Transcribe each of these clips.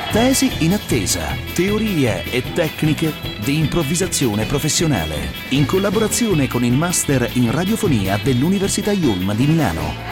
Tesi in attesa, teorie e tecniche di improvvisazione professionale, in collaborazione con il Master in Radiofonia dell'Università Yulm di Milano.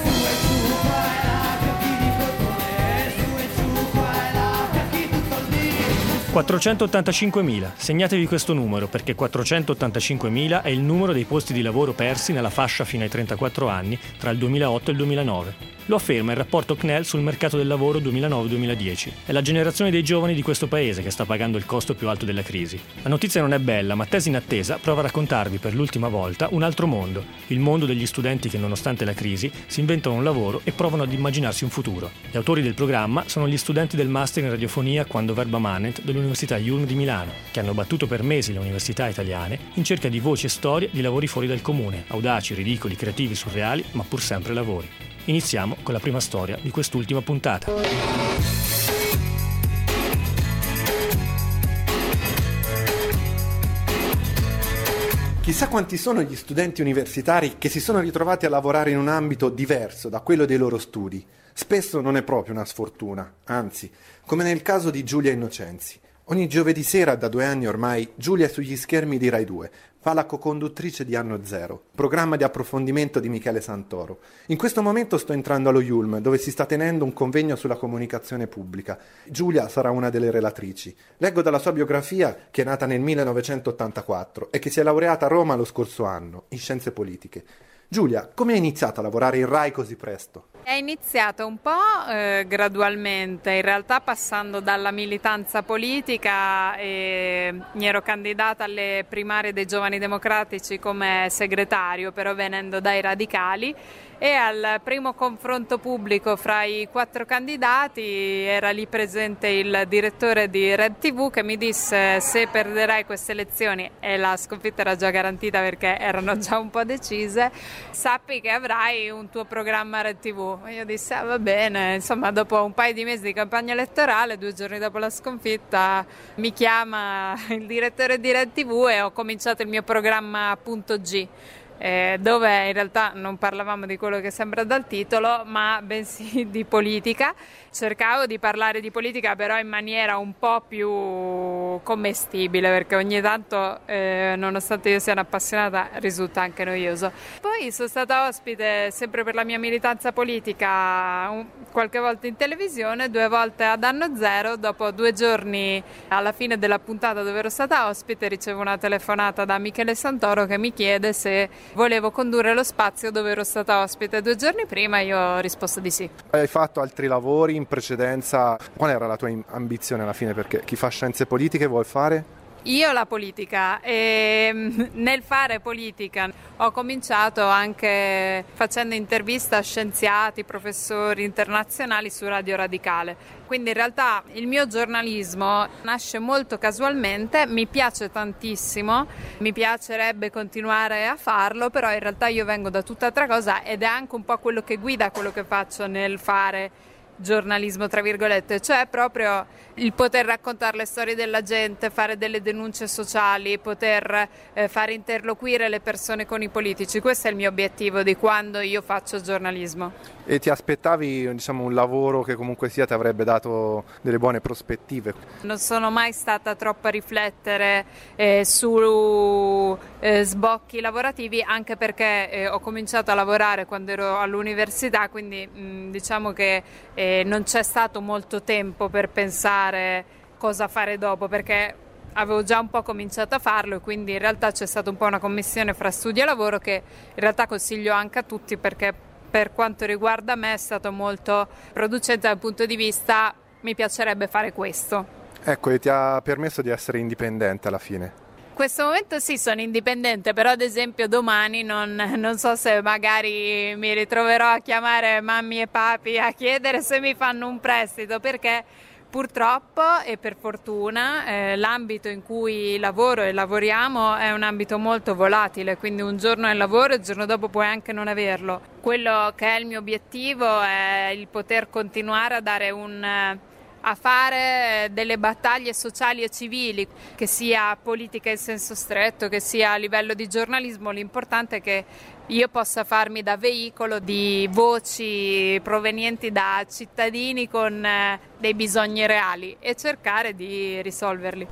485.000. Segnatevi questo numero perché 485.000 è il numero dei posti di lavoro persi nella fascia fino ai 34 anni tra il 2008 e il 2009. Lo afferma il rapporto CNEL sul mercato del lavoro 2009-2010. È la generazione dei giovani di questo paese che sta pagando il costo più alto della crisi. La notizia non è bella, ma Tesi in attesa prova a raccontarvi per l'ultima volta un altro mondo, il mondo degli studenti che nonostante la crisi si inventano un lavoro e provano ad immaginarsi un futuro. Gli autori del programma sono gli studenti del Master in Radiofonia Quando Verba Manet dell'Università Yulm di Milano, che hanno battuto per mesi le università italiane in cerca di voci e storie di lavori fuori dal comune, audaci, ridicoli, creativi, surreali, ma pur sempre lavori. Iniziamo con la prima storia di quest'ultima puntata. Chissà quanti sono gli studenti universitari che si sono ritrovati a lavorare in un ambito diverso da quello dei loro studi. Spesso non è proprio una sfortuna, anzi, come nel caso di Giulia Innocenzi. Ogni giovedì sera, da 2 anni ormai, Giulia è sugli schermi di Rai 2. Fa la co-conduttrice di Anno Zero, programma di approfondimento di Michele Santoro. In questo momento sto entrando allo Yulm, dove si sta tenendo un convegno sulla comunicazione pubblica. Giulia sarà una delle relatrici. Leggo dalla sua biografia che è nata nel 1984 e che si è laureata a Roma lo scorso anno, in scienze politiche. Giulia, come hai iniziato a lavorare in Rai così presto? È iniziato un po' gradualmente, in realtà passando dalla militanza politica mi ero candidata alle primarie dei Giovani Democratici come segretario, però venendo dai radicali, e al primo confronto pubblico fra i 4 candidati era lì presente il direttore di Red TV che mi disse: se perderai queste elezioni, e la sconfitta era già garantita perché erano già un po' decise, sappi che avrai un tuo programma Red TV. E io dissi va bene, insomma dopo un paio di mesi di campagna elettorale, 2 giorni dopo la sconfitta, mi chiama il direttore di Red TV e ho cominciato il mio programma Punto G. Dove in realtà non parlavamo di quello che sembra dal titolo, ma bensì di politica. Cercavo di parlare di politica però in maniera un po' più commestibile, perché ogni tanto nonostante io sia un'appassionata risulta anche noioso. Poi sono stata ospite sempre per la mia militanza politica qualche volta in televisione, 2 volte ad Anno Zero. Dopo 2 giorni alla fine della puntata dove ero stata ospite ricevo una telefonata da Michele Santoro che mi chiede se volevo condurre lo spazio dove ero stata ospite 2 giorni prima. Io ho risposto di sì. Hai fatto altri lavori in precedenza? Qual era la tua ambizione alla fine? Perché chi fa scienze politiche vuol fare? Io la politica, e nel fare politica ho cominciato anche facendo interviste a scienziati, professori internazionali su Radio Radicale. Quindi in realtà il mio giornalismo nasce molto casualmente, mi piace tantissimo, mi piacerebbe continuare a farlo, però in realtà io vengo da tutt'altra cosa ed è anche un po' quello che guida quello che faccio nel fare giornalismo tra virgolette, cioè proprio il poter raccontare le storie della gente, fare delle denunce sociali, poter fare interloquire le persone con i politici. Questo è il mio obiettivo di quando io faccio giornalismo. E ti aspettavi, un lavoro che comunque sia ti avrebbe dato delle buone prospettive? Non sono mai stata troppo a riflettere su sbocchi lavorativi, anche perché ho cominciato a lavorare quando ero all'università, quindi diciamo che non c'è stato molto tempo per pensare cosa fare dopo, perché avevo già un po' cominciato a farlo, e quindi in realtà c'è stata un po' una commissione fra studio e lavoro che in realtà consiglio anche a tutti, perché per quanto riguarda me è stato molto producente dal punto di vista mi piacerebbe fare questo. Ecco, e ti ha permesso di essere indipendente alla fine? In questo momento sì, sono indipendente, però ad esempio domani non so se magari mi ritroverò a chiamare mammi e papi a chiedere se mi fanno un prestito, perché purtroppo e per fortuna l'ambito in cui lavoro e lavoriamo è un ambito molto volatile, quindi un giorno è lavoro e il giorno dopo puoi anche non averlo. Quello che è il mio obiettivo è il poter continuare a dare a fare delle battaglie sociali e civili, che sia politica in senso stretto, che sia a livello di giornalismo. L'importante è che io possa farmi da veicolo di voci provenienti da cittadini con dei bisogni reali e cercare di risolverli.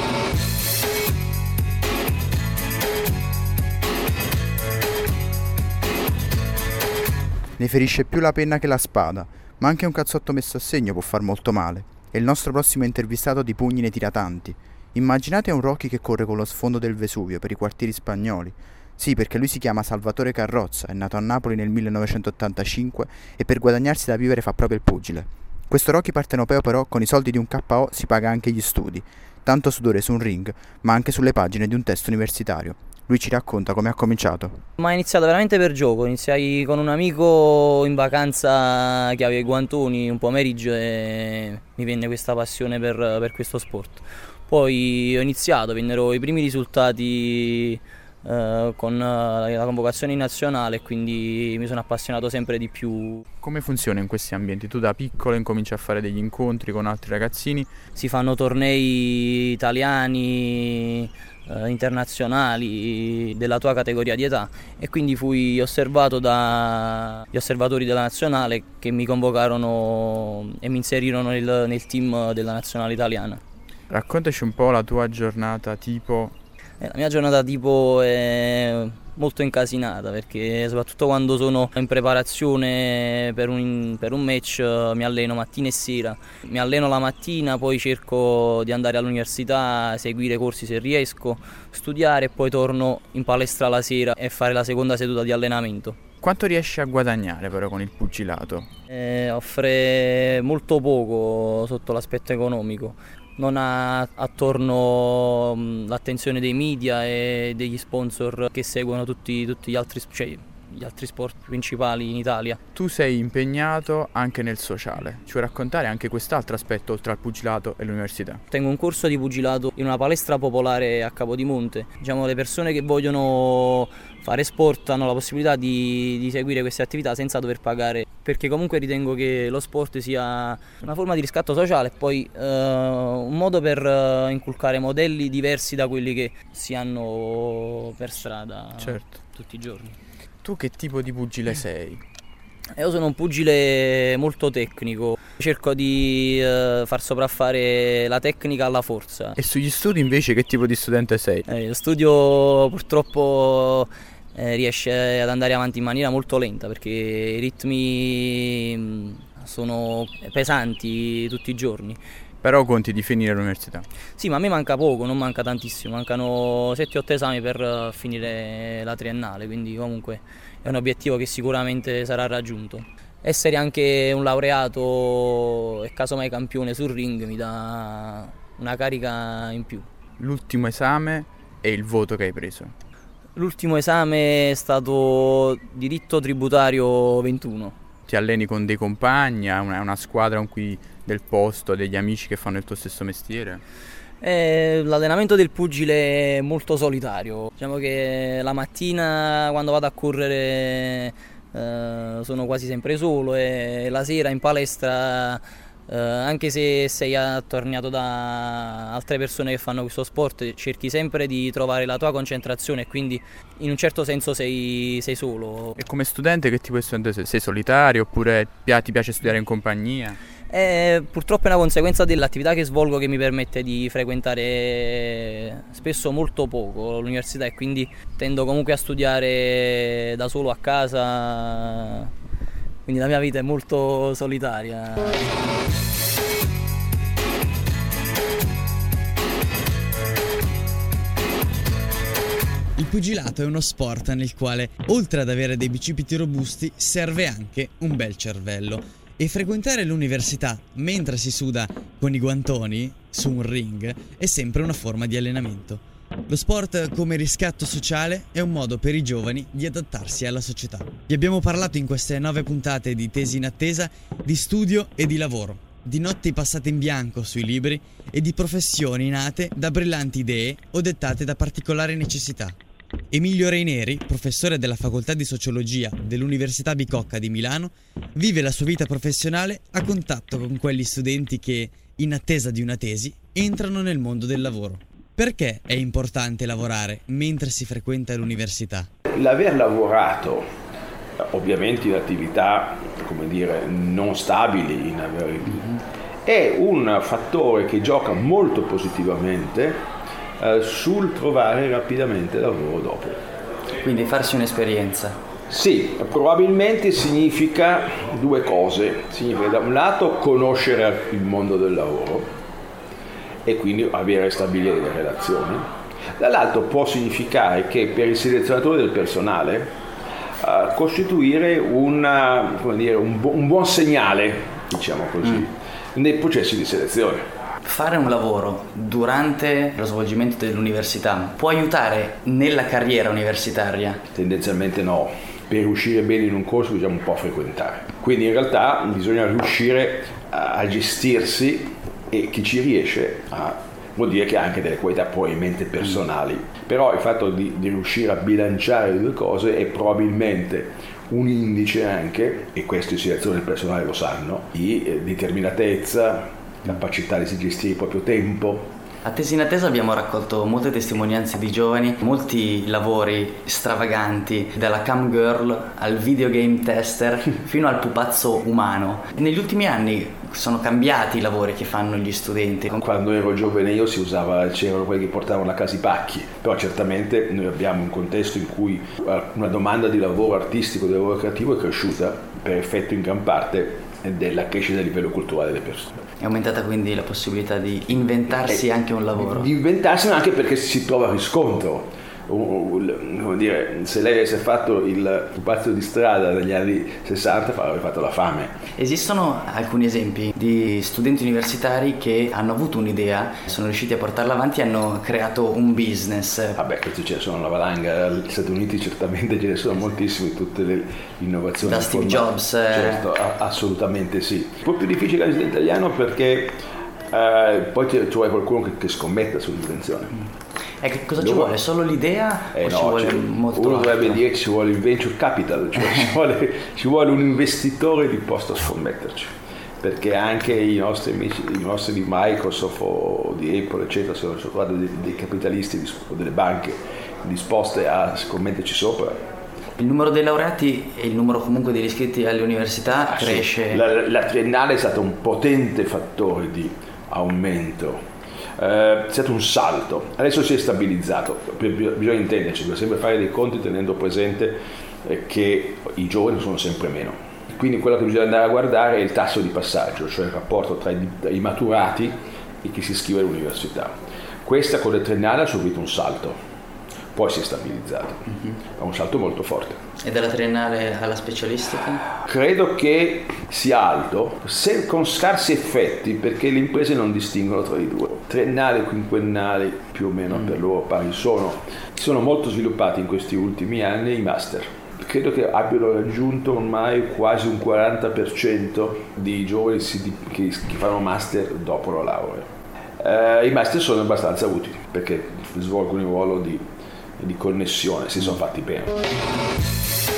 Ne ferisce più la penna che la spada, ma anche un cazzotto messo a segno può far molto male. E il nostro prossimo intervistato di pugni ne tira tanti. Immaginate un Rocky che corre con lo sfondo del Vesuvio per i quartieri spagnoli. Sì, perché lui si chiama Salvatore Carrozza, è nato a Napoli nel 1985 e per guadagnarsi da vivere fa proprio il pugile. Questo Rocky partenopeo però con i soldi di un KO si paga anche gli studi. Tanto sudore su un ring, ma anche sulle pagine di un testo universitario. Lui ci racconta come ha cominciato. Ma è iniziato veramente per gioco, iniziai con un amico in vacanza che aveva i guantoni un pomeriggio e mi venne questa passione per questo sport. Poi ho iniziato, vennero i primi risultati con la convocazione in nazionale e quindi mi sono appassionato sempre di più. Come funziona in questi ambienti? Tu da piccolo incominci a fare degli incontri con altri ragazzini? Si fanno tornei italiani, internazionali della tua categoria di età e quindi fui osservato dagli osservatori della nazionale che mi convocarono e mi inserirono nel team della nazionale italiana. Raccontaci un po' la tua giornata tipo. La mia giornata tipo è molto incasinata perché soprattutto quando sono in preparazione per un match mi alleno mattina e sera. Mi alleno la mattina, poi cerco di andare all'università, seguire corsi se riesco, studiare e poi torno in palestra la sera e fare la seconda seduta di allenamento. Quanto riesci a guadagnare però con il pugilato? Offre molto poco sotto l'aspetto economico. Non ha attorno l'attenzione dei media e degli sponsor che seguono tutti gli altri sport principali in Italia. Tu sei impegnato anche nel sociale, ci vuoi raccontare anche quest'altro aspetto oltre al pugilato e l'università? Tengo un corso di pugilato in una palestra popolare a Capodimonte. Diciamo, le persone che vogliono fare sport hanno la possibilità di seguire queste attività senza dover pagare, perché comunque ritengo che lo sport sia una forma di riscatto sociale e poi un modo per inculcare modelli diversi da quelli che si hanno per strada. Certo. Tutti i giorni. Tu che tipo di pugile sei? Io sono un pugile molto tecnico, cerco di far sopraffare la tecnica alla forza. E sugli studi invece che tipo di studente sei? Lo studio purtroppo riesce ad andare avanti in maniera molto lenta perché i ritmi sono pesanti tutti i giorni. Però conti di finire l'università? Sì, ma a me manca poco, non manca tantissimo, mancano 7-8 esami per finire la triennale, quindi comunque è un obiettivo che sicuramente sarà raggiunto. Essere anche un laureato e casomai campione sul ring mi dà una carica in più. L'ultimo esame e il voto che hai preso? L'ultimo esame è stato diritto tributario 21. Ti alleni con dei compagni, hai una squadra con cui del posto, degli amici che fanno il tuo stesso mestiere? L'allenamento del pugile è molto solitario. Diciamo che la mattina quando vado a correre sono quasi sempre solo e la sera in palestra, anche se sei attorniato da altre persone che fanno questo sport, cerchi sempre di trovare la tua concentrazione e quindi in un certo senso sei solo. E come studente che tipo di studente sei? Sei solitario oppure ti piace studiare in compagnia? Purtroppo è una conseguenza dell'attività che svolgo che mi permette di frequentare spesso molto poco l'università e quindi tendo comunque a studiare da solo a casa, quindi la mia vita è molto solitaria. Il pugilato è uno sport nel quale, oltre ad avere dei bicipiti robusti, serve anche un bel cervello. E frequentare l'università mentre si suda con i guantoni su un ring è sempre una forma di allenamento. Lo sport come riscatto sociale è un modo per i giovani di adattarsi alla società. Vi abbiamo parlato in queste 9 puntate di Tesi in Attesa di studio e di lavoro, di notti passate in bianco sui libri e di professioni nate da brillanti idee o dettate da particolari necessità. Emilio Reineri, professore della Facoltà di Sociologia dell'Università Bicocca di Milano, vive la sua vita professionale a contatto con quegli studenti che, in attesa di una tesi, entrano nel mondo del lavoro. Perché è importante lavorare mentre si frequenta l'università? L'aver lavorato ovviamente in attività, come dire, non stabili è un fattore che gioca molto positivamente sul trovare rapidamente lavoro dopo. Quindi farsi un'esperienza. Sì, probabilmente significa due cose. Significa da un lato conoscere il mondo del lavoro e quindi stabilire delle relazioni. Dall'altro può significare che per il selezionatore del personale costituire un buon segnale, diciamo così, nei processi di selezione. Fare un lavoro durante lo svolgimento dell'università può aiutare nella carriera universitaria? Tendenzialmente no. Per uscire bene in un corso bisogna un po' frequentare. Quindi in realtà bisogna riuscire a gestirsi, e chi ci riesce vuol dire che ha anche delle qualità probabilmente personali. Però il fatto di riuscire a bilanciare le due cose è probabilmente un indice anche, e questo i selezioni del personale lo sanno, di determinatezza, capacità di gestire il proprio tempo. A Tesi in Attesa abbiamo raccolto molte testimonianze di giovani, molti lavori stravaganti, dalla cam girl al videogame tester fino al pupazzo umano. Negli ultimi anni sono cambiati i lavori che fanno gli studenti. Quando ero giovane io c'erano quelli che portavano a casa i pacchi, però certamente noi abbiamo un contesto in cui una domanda di lavoro artistico, di lavoro creativo è cresciuta per effetto in gran parte della crescita a livello culturale delle persone. È aumentata quindi la possibilità di inventarsi anche un lavoro. Di inventarsi anche perché si trova riscontro. Come dire, se lei avesse fatto il pupazzo di strada negli anni 60 avrebbe fatto la fame. Esistono alcuni esempi di studenti universitari che hanno avuto un'idea, sono riusciti a portarla avanti e hanno creato un business. Questi ce ne sono una valanga, negli Stati Uniti certamente ce ne sono moltissimi, tutte le innovazioni. Da Steve Jobs. Certo, assolutamente sì. Un po' più difficile l'esempio italiano perché poi ci vuole qualcuno che scommetta sull'invenzione. E che cosa ci vuole? Solo l'idea o ci vuole molto uno altro? dovrebbe dire che ci vuole il venture capital, cioè ci vuole un investitore disposto a scommetterci, perché anche i nostri amici, i nostri di Microsoft o di Apple eccetera sono trovati dei capitalisti o delle banche disposte a scommetterci sopra. Il numero dei laureati e il numero comunque degli iscritti alle università cresce. La triennale è stato un potente fattore di aumento. È stato un salto, adesso si è stabilizzato, bisogna intenderci, bisogna sempre fare dei conti tenendo presente che i giovani sono sempre meno, quindi quello che bisogna andare a guardare è il tasso di passaggio, cioè il rapporto tra i maturati e chi si iscrive all'università. Questa con le triennali ha subito un salto, poi si è stabilizzato, è un salto molto forte. E dalla triennale alla specialistica? Credo che sia alto, con scarsi effetti, perché le imprese non distinguono tra i due. Triennali e quinquennali più o meno per loro pari sono molto sviluppati in questi ultimi anni i master. Credo che abbiano raggiunto ormai quasi un 40% di giovani che fanno master dopo la laurea. I master sono abbastanza utili perché svolgono il ruolo di connessione, si sono fatti bene.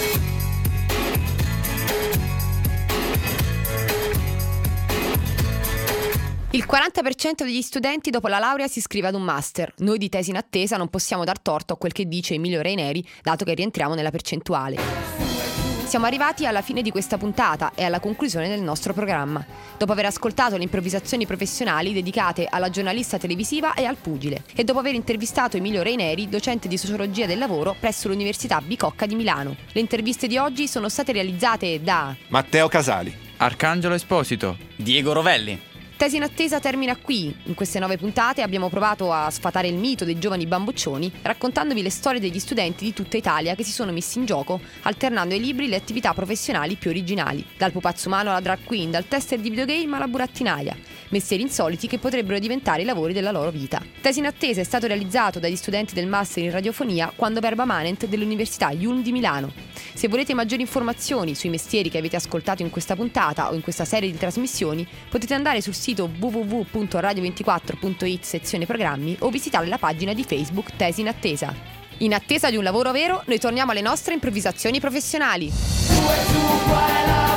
Il 40% degli studenti dopo la laurea si iscrive ad un master. Noi di Tesi in Attesa non possiamo dar torto a quel che dice Emilio Raineri, dato che rientriamo nella percentuale. Siamo arrivati alla fine di questa puntata e alla conclusione del nostro programma. Dopo aver ascoltato le improvvisazioni professionali dedicate alla giornalista televisiva e al pugile, e dopo aver intervistato Emilio Raineri, docente di sociologia del lavoro presso l'Università Bicocca di Milano. Le interviste di oggi sono state realizzate da Matteo Casali, Arcangelo Esposito, Diego Rovelli. Tesi in Attesa termina qui. In queste 9 puntate abbiamo provato a sfatare il mito dei giovani bamboccioni, raccontandovi le storie degli studenti di tutta Italia che si sono messi in gioco, alternando ai libri le attività professionali più originali. Dal pupazzo umano alla drag queen, dal tester di videogame alla burattinaia. Mestieri insoliti che potrebbero diventare i lavori della loro vita. Tesi in Attesa è stato realizzato dagli studenti del Master in Radiofonia Quando Verba Manent dell'Università Yulm di Milano. Se volete maggiori informazioni sui mestieri che avete ascoltato in questa puntata o in questa serie di trasmissioni, potete andare sul sito www.radio24.it sezione programmi o visitare la pagina di Facebook Tesi in Attesa. In attesa di un lavoro vero, noi torniamo alle nostre improvvisazioni professionali.